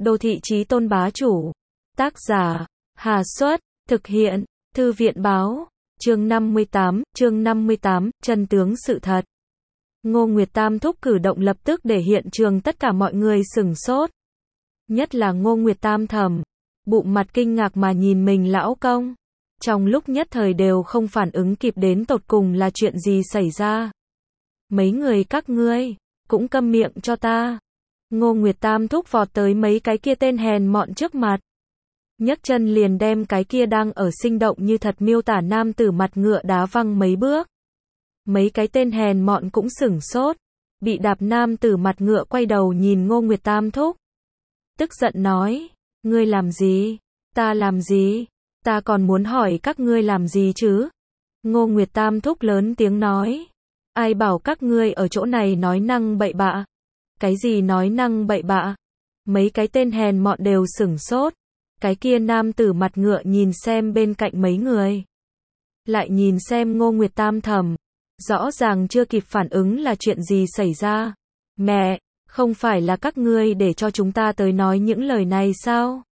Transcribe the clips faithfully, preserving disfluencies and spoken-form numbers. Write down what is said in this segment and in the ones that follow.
Đô thị chí tôn bá chủ. Tác giả, Hà Xuất, thực hiện, Thư viện Báo. Chương năm mươi tám, chương năm mươi tám, chân tướng sự thật. Ngô Nguyệt Tam thúc cử động lập tức để hiện trường tất cả mọi người sửng sốt. Nhất là Ngô Nguyệt Tam thầm, bụng mặt kinh ngạc mà nhìn mình lão công. Trong lúc nhất thời đều không phản ứng kịp đến tột cùng là chuyện gì xảy ra. Mấy người các ngươi, cũng câm miệng cho ta. Ngô Nguyệt Tam thúc vọt tới mấy cái kia tên hèn mọn trước mặt. Nhấc chân liền đem cái kia đang ở sinh động như thật miêu tả nam tử mặt ngựa đá văng mấy bước. Mấy cái tên hèn mọn cũng sửng sốt. Bị đạp nam tử mặt ngựa quay đầu nhìn Ngô Nguyệt Tam thúc. Tức giận nói, ngươi làm gì? Ta làm gì? Ta còn muốn hỏi các ngươi làm gì chứ? Ngô Nguyệt Tam thúc lớn tiếng nói. Ai bảo các ngươi ở chỗ này nói năng bậy bạ? Cái gì nói năng bậy bạ? Mấy cái tên hèn mọn đều sửng sốt. Cái kia nam tử mặt ngựa nhìn xem bên cạnh mấy người. Lại nhìn xem Ngô Nguyệt Tam thầm. Rõ ràng chưa kịp phản ứng là chuyện gì xảy ra. Mẹ, không phải là các ngươi để cho chúng ta tới nói những lời này sao?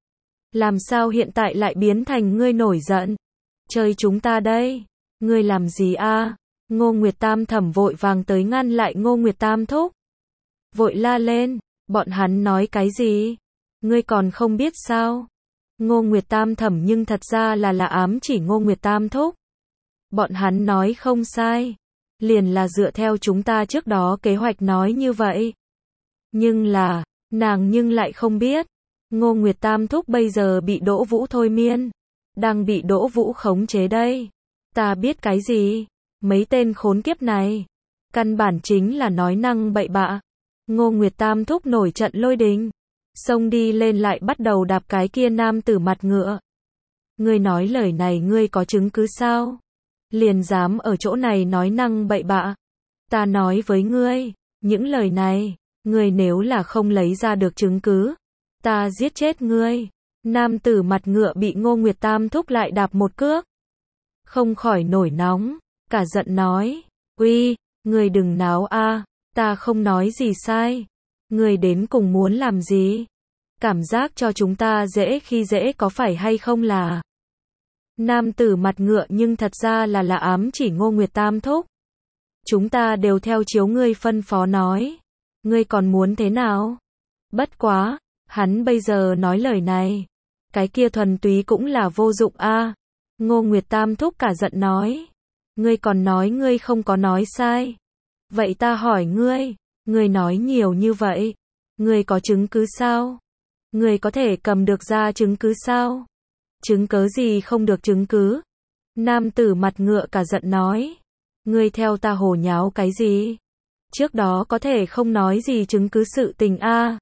Làm sao hiện tại lại biến thành ngươi nổi giận? Chơi chúng ta đây. Ngươi làm gì a? Ngô Nguyệt Tam thầm vội vàng tới ngăn lại Ngô Nguyệt Tam thúc. Vội la lên, bọn hắn nói cái gì? Ngươi còn không biết sao? Ngô Nguyệt Tam thầm nhưng thật ra là là ám chỉ Ngô Nguyệt Tam thúc. Bọn hắn nói không sai. Liền là dựa theo chúng ta trước đó kế hoạch nói như vậy. Nhưng là, nàng nhưng lại không biết. Ngô Nguyệt Tam thúc bây giờ bị Đỗ Vũ thôi miên. Đang bị Đỗ Vũ khống chế đây. Ta biết cái gì? Mấy tên khốn kiếp này. Căn bản chính là nói năng bậy bạ. Ngô Nguyệt Tam thúc nổi trận lôi đình. Xông đi lên lại bắt đầu đạp cái kia nam tử mặt ngựa. Ngươi nói lời này ngươi có chứng cứ sao? Liền dám ở chỗ này nói năng bậy bạ. Ta nói với ngươi, những lời này, ngươi nếu là không lấy ra được chứng cứ, ta giết chết ngươi. Nam tử mặt ngựa bị Ngô Nguyệt Tam thúc lại đạp một cước. Không khỏi nổi nóng, cả giận nói, uy, ngươi đừng náo a, ta không nói gì sai. Ngươi đến cùng muốn làm gì? Cảm giác cho chúng ta dễ khi dễ có phải hay không là? Nam tử mặt ngựa nhưng thật ra là là ám chỉ Ngô Nguyệt Tam thúc. Chúng ta đều theo chiếu ngươi phân phó nói. Ngươi còn muốn thế nào? Bất quá, hắn bây giờ nói lời này. Cái kia thuần túy cũng là vô dụng a. Ngô Nguyệt Tam thúc cả giận nói. Ngươi còn nói ngươi không có nói sai. Vậy ta hỏi ngươi, ngươi nói nhiều như vậy. Ngươi có chứng cứ sao? Ngươi có thể cầm được ra chứng cứ sao? Chứng cớ gì không được chứng cứ? Nam tử mặt ngựa cả giận nói. Ngươi theo ta hồ nháo cái gì? Trước đó có thể không nói gì chứng cứ sự tình a.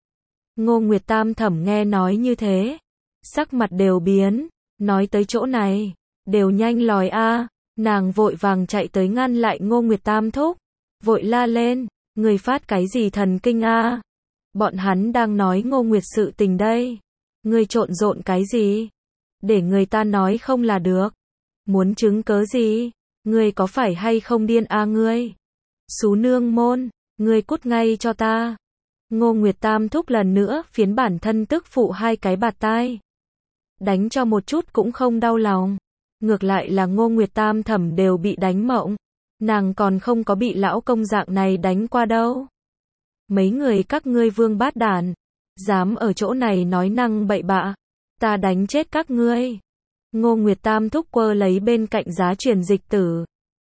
Ngô Nguyệt Tam thẩm nghe nói như thế. Sắc mặt đều biến. Nói tới chỗ này. Đều nhanh lòi a. Nàng vội vàng chạy tới ngăn lại Ngô Nguyệt Tam thúc. Vội la lên. Ngươi phát cái gì thần kinh a? Bọn hắn đang nói Ngô Nguyệt sự tình đây. Ngươi trộn rộn cái gì? Để người ta nói không là được. Muốn chứng cớ gì? Ngươi có phải hay không điên a ngươi? Xú nương môn, ngươi cút ngay cho ta. Ngô Nguyệt Tam thúc lần nữa phiến bản thân tức phụ hai cái bạt tai. Đánh cho một chút cũng không đau lòng. Ngược lại là Ngô Nguyệt Tam thẩm đều bị đánh mộng. Nàng còn không có bị lão công dạng này đánh qua đâu. Mấy người các ngươi vương bát đàn. Dám ở chỗ này nói năng bậy bạ. Ta đánh chết các ngươi. Ngô Nguyệt Tam thúc quơ lấy bên cạnh giá truyền dịch tử.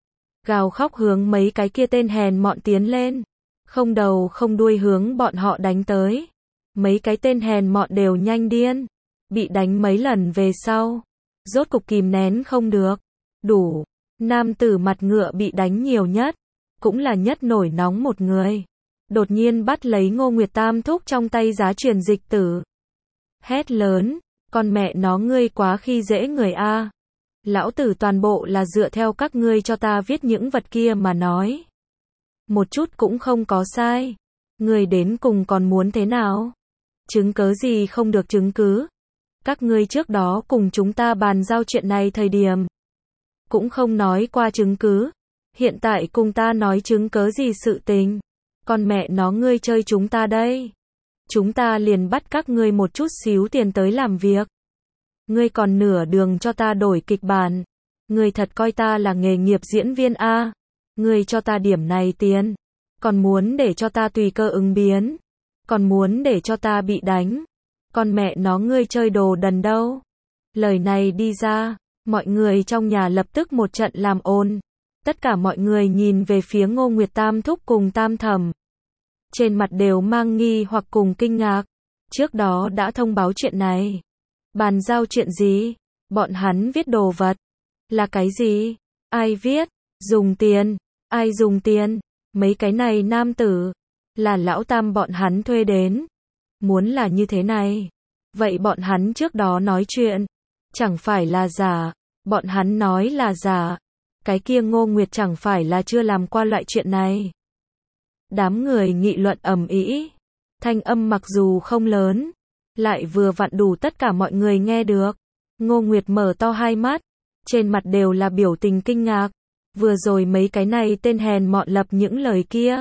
Gào khóc hướng mấy cái kia tên hèn mọn tiến lên. Không đầu không đuôi hướng bọn họ đánh tới. Mấy cái tên hèn mọn đều nhanh điên. Bị đánh mấy lần về sau. Rốt cục kìm nén không được. Đủ. Nam tử mặt ngựa bị đánh nhiều nhất. Cũng là nhất nổi nóng một người. Đột nhiên bắt lấy Ngô Nguyệt Tam thúc trong tay giá truyền dịch tử. Hét lớn. Con mẹ nó ngươi quá khi dễ người a. Lão tử toàn bộ là dựa theo các ngươi cho ta viết những vật kia mà nói. Một chút cũng không có sai. Ngươi đến cùng còn muốn thế nào? Chứng cớ gì không được chứng cứ? Các ngươi trước đó cùng chúng ta bàn giao chuyện này thời điểm. Cũng không nói qua chứng cứ. Hiện tại cùng ta nói chứng cớ gì sự tình. Con mẹ nó ngươi chơi chúng ta đây. chúng ta liền bắt các ngươi một chút xíu tiền tới làm việc. Ngươi còn nửa đường cho ta đổi kịch bản. Ngươi thật coi ta là nghề nghiệp diễn viên a? Ngươi cho ta điểm này tiền, còn muốn để cho ta tùy cơ ứng biến, còn muốn để cho ta bị đánh. Con mẹ nó ngươi chơi đồ đần đâu. Lời này đi ra, mọi người trong nhà lập tức một trận làm ồn. Tất cả mọi người nhìn về phía Ngô Nguyệt Tam thúc cùng Tam thẩm. Trên mặt đều mang nghi hoặc cùng kinh ngạc. Trước đó đã thông báo chuyện này. Bàn giao chuyện gì? Bọn hắn viết đồ vật. Là cái gì? Ai viết? Dùng tiền. Ai dùng tiền? Mấy cái này nam tử. Là lão Tam bọn hắn thuê đến. Muốn là như thế này. Vậy bọn hắn trước đó nói chuyện. Chẳng phải là giả. Bọn hắn nói là giả. Cái kia Ngô Nguyệt chẳng phải là chưa làm qua loại chuyện này. Đám người nghị luận ầm ĩ. Thanh âm mặc dù không lớn, lại vừa vặn đủ tất cả mọi người nghe được. Ngô Nguyệt mở to hai mắt, trên mặt đều là biểu tình kinh ngạc. Vừa rồi mấy cái này tên hèn mọn lập những lời kia,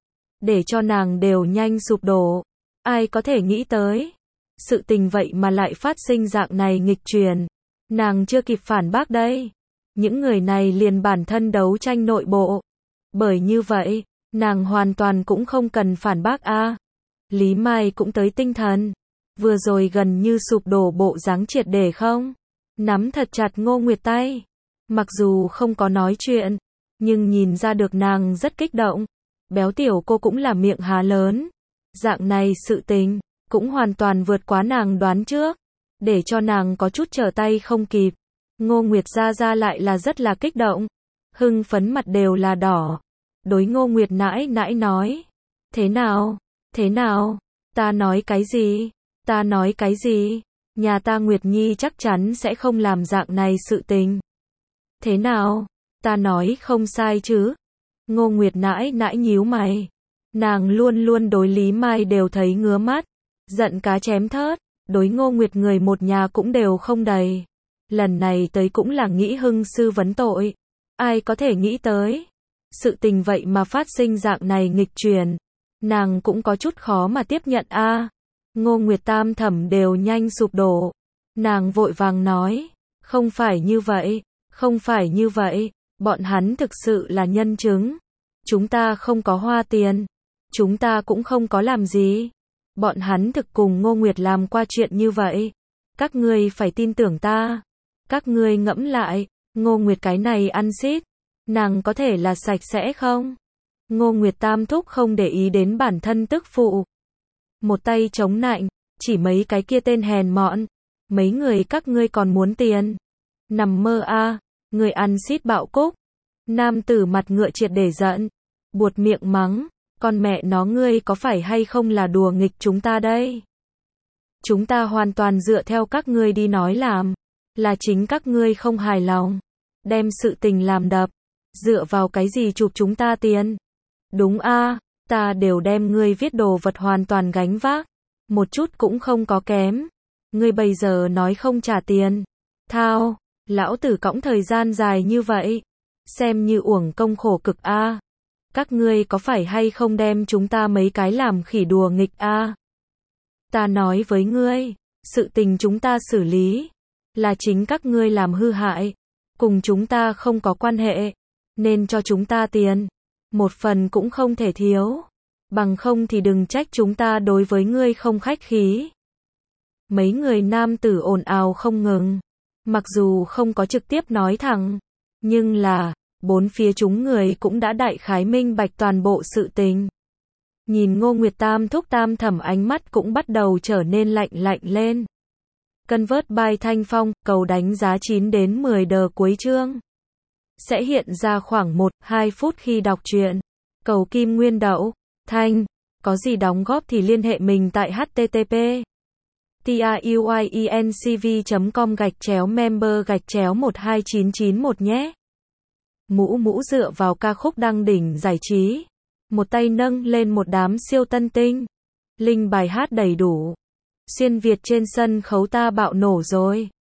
để cho nàng đều nhanh sụp đổ. Ai có thể nghĩ tới, sự tình vậy mà lại phát sinh dạng này nghịch truyền. Nàng chưa kịp phản bác đây. Những người này liền bản thân đấu tranh nội bộ. Bởi như vậy, nàng hoàn toàn cũng không cần phản bác a. Lý Mai cũng tới tinh thần. Vừa rồi gần như sụp đổ bộ dáng triệt để không? Nắm thật chặt Ngô Nguyệt tay. Mặc dù không có nói chuyện, nhưng nhìn ra được nàng rất kích động. Béo tiểu cô cũng là miệng há lớn. Dạng này sự tình, cũng hoàn toàn vượt quá nàng đoán trước. Để cho nàng có chút trở tay không kịp. Ngô Nguyệt ra ra lại là rất là kích động. Hưng phấn mặt đều là đỏ. Đối Ngô Nguyệt nãi nãi nói. Thế nào? Thế nào? Ta nói cái gì? Ta nói cái gì? Nhà ta Nguyệt Nhi chắc chắn sẽ không làm dạng này sự tình. Thế nào? Ta nói không sai chứ? Ngô Nguyệt nãi nãi nhíu mày. Nàng luôn luôn đối Lý Mai đều thấy ngứa mắt. Giận cá chém thớt. Đối Ngô Nguyệt người một nhà cũng đều không đầy. Lần này tới cũng là nghĩ hưng sư vấn tội. Ai có thể nghĩ tới. Sự tình vậy mà phát sinh dạng này nghịch truyền. Nàng cũng có chút khó mà tiếp nhận a. À, Ngô Nguyệt Tam thẩm đều nhanh sụp đổ. Nàng vội vàng nói. Không phải như vậy. Không phải như vậy. Bọn hắn thực sự là nhân chứng. Chúng ta không có hoa tiền. Chúng ta cũng không có làm gì. Bọn hắn thực cùng Ngô Nguyệt làm qua chuyện như vậy. Các ngươi phải tin tưởng ta. Các ngươi ngẫm lại. Ngô Nguyệt cái này ăn xít. Nàng có thể là sạch sẽ không? Ngô Nguyệt Tam thúc không để ý đến bản thân tức phụ. Một tay chống nạnh. Chỉ mấy cái kia tên hèn mọn. Mấy người các ngươi còn muốn tiền. Nằm mơ a. À, người ăn xít bạo cúc. Nam tử mặt ngựa triệt để giận. Buột miệng mắng. Con mẹ nó ngươi có phải hay không là đùa nghịch chúng ta đây? Chúng ta hoàn toàn dựa theo các ngươi đi nói làm. Là chính các ngươi không hài lòng. Đem sự tình làm đập. Dựa vào cái gì chụp chúng ta tiền? Đúng a, à, ta đều đem ngươi viết đồ vật hoàn toàn gánh vác. Một chút cũng không có kém. Ngươi bây giờ nói không trả tiền. Thao, lão tử cõng thời gian dài như vậy. Xem như uổng công khổ cực a. À. Các ngươi có phải hay không đem chúng ta mấy cái làm khỉ đùa nghịch a? À? Ta nói với ngươi, sự tình chúng ta xử lý. Là chính các ngươi làm hư hại. Cùng chúng ta không có quan hệ. Nên cho chúng ta tiền. Một phần cũng không thể thiếu. Bằng không thì đừng trách chúng ta đối với ngươi không khách khí. Mấy người nam tử ồn ào không ngừng. Mặc dù không có trực tiếp nói thẳng. Nhưng là, bốn phía chúng người cũng đã đại khái minh bạch toàn bộ sự tình. Nhìn Ngô Nguyệt Tam thúc Tam thẩm ánh mắt cũng bắt đầu trở nên lạnh lạnh lên. Convert by Thanh Phong, cầu đánh giá chín đến mười đờ cuối chương. Sẽ hiện ra khoảng một đến hai phút khi đọc truyện. Cầu Kim Nguyên Đậu, Thanh, có gì đóng góp thì liên hệ mình tại http truyencv chấm com gạch chéo member gạch chéo một hai chín chín một nhé. Mũ mũ dựa vào ca khúc đăng đỉnh giải trí. Một tay nâng lên một đám siêu tân tinh. Linh bài hát đầy đủ. Xuyên Việt trên sân khấu ta bạo nổ rồi.